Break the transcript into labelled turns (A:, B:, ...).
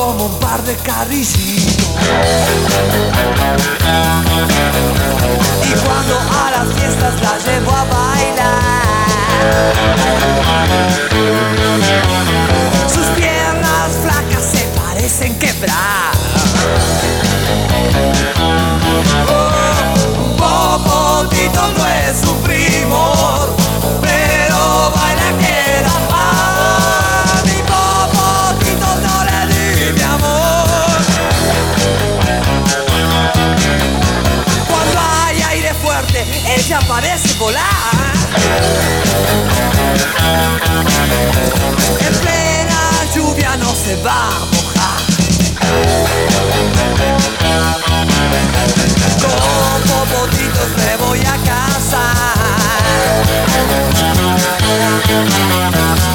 A: como un par de carricitos. Y cuando a las fiestas la llevo a bailar, sus piernas flacas se parecen quebrar. Popotito no es su primo, pero baila que la paz. Mi Popotito no le di mi amor. Cuando hay aire fuerte, ella parece volar. En plena lluvia no se va a mojar. Con popotitos me voy a casar.